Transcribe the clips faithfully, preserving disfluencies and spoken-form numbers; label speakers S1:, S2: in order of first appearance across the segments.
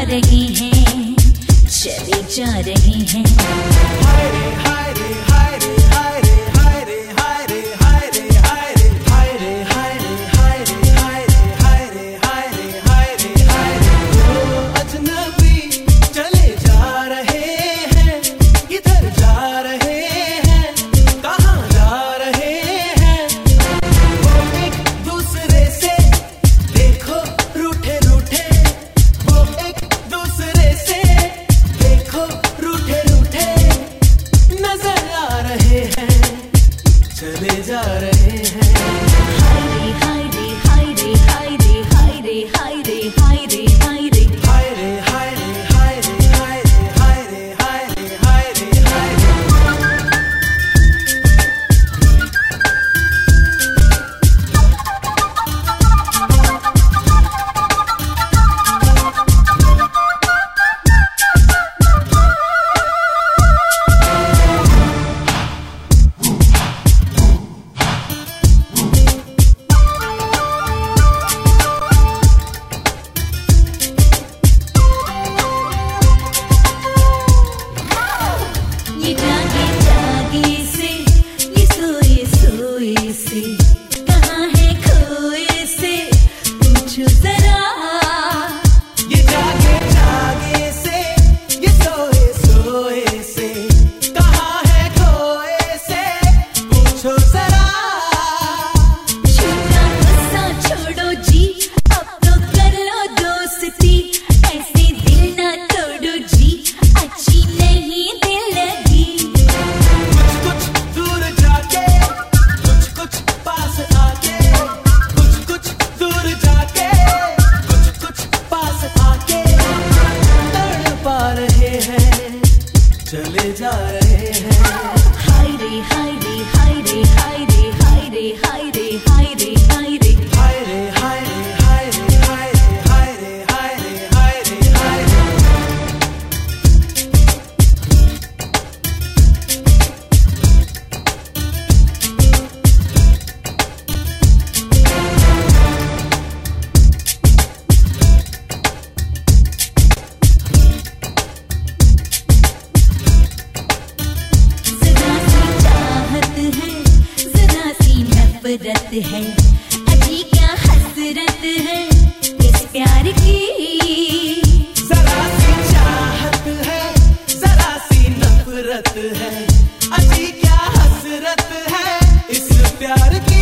S1: रहे हैं, चले जा रहे हैं।
S2: हाय रे हाय रे हाय रे हाय रे हाय रे हाय रे हाय रे हाय रे हाय रे हाय रे हाय रे हाय रे हाय रे हाय रे हाय रे हाय रे ओ अजनबी चले जा रहे हैं, किधर जा रहे हैं, कहाँ जा रहे हैं। वो एक दूसरे से देखो रूठे रूठे, वो एक दूसरे से देखो रूठे रूठे नजर आ रहे हैं, चले जा रहे हैं।
S1: हाय रे हाय रे हाय रे हाय रे हाय रे हाय रे हाय रे हाय रे
S2: हाय रे हाय रे हाय रे हाय रे हाय रे हाय रे हाय रे हाय रे।
S1: ये जागे जागे से, ये सोए सोए से, कहाँ है खोए से, पूछो जरा।
S2: ये जागे जागे से, ये सोए सोए से, कहाँ है खोए से, पूछो जरा।
S1: छूटा गुस्सा छोड़ो जी, अब तो कर लो दोस्ती, ऐसे दिल ना तोड़ो जी, अच्छी नहीं दिल लगी।
S2: कुछ कुछ दूर जाके, कुछ कुछ पास आके, कुछ कुछ दूर जाके, कुछ कुछ पास आके तड़पा रहे हैं, चले जा रहे हैं।
S1: हाय रे हाय रे हाय रे हाय रे हाय रे हाय रे हाय रे हाय रे
S2: हाय रे हाय रे हाय रे हाय रे हाय रे हाय रे हाय रे हाय रे।
S1: जरा सी चाहत है, जरा सी नफरत है, अजी क्या हसरत है इस प्यार की।
S2: जरा सी चाहत है, जरा सी नफरत है, अजी क्या हसरत है इस प्यार की।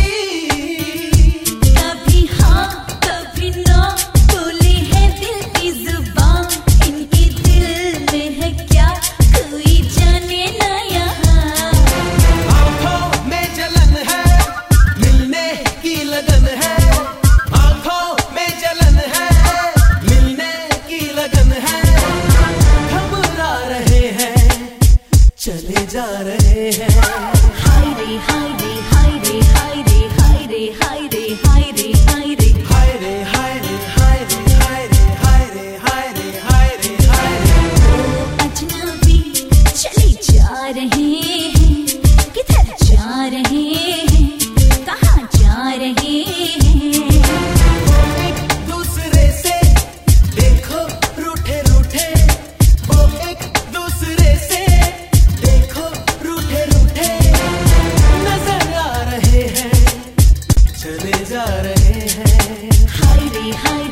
S1: कभी हाँ कभी ना बोले है दिल की जुबान, इनके दिल में है क्या कोई जाने ना यहाँ।
S2: आंखों में जलन है, मिलने की लगन है, आंखों में जलन है, मिलने की लगन है। घबरा रहे हैं, चले जा रहे हैं।
S1: हाय रे हाय रे हाय रे हाय रे हाय रे हाय रे हाय रे हाय रे
S2: हाय रे हाय रे हाय रे हाय रे हाय रे हाय रे हाय रे हाय रे।
S1: ओ अजनबी चले जा रहे हैं, किधर जा रहे हैं, कहाँ जा रहे हैं।
S2: वो एक दूसरे से देखो रूठे रूठे, वो एक दूसरे से देखो रूठे रूठे नजर आ रहे हैं, चले जा रहे हैं।
S1: हाय रे हाय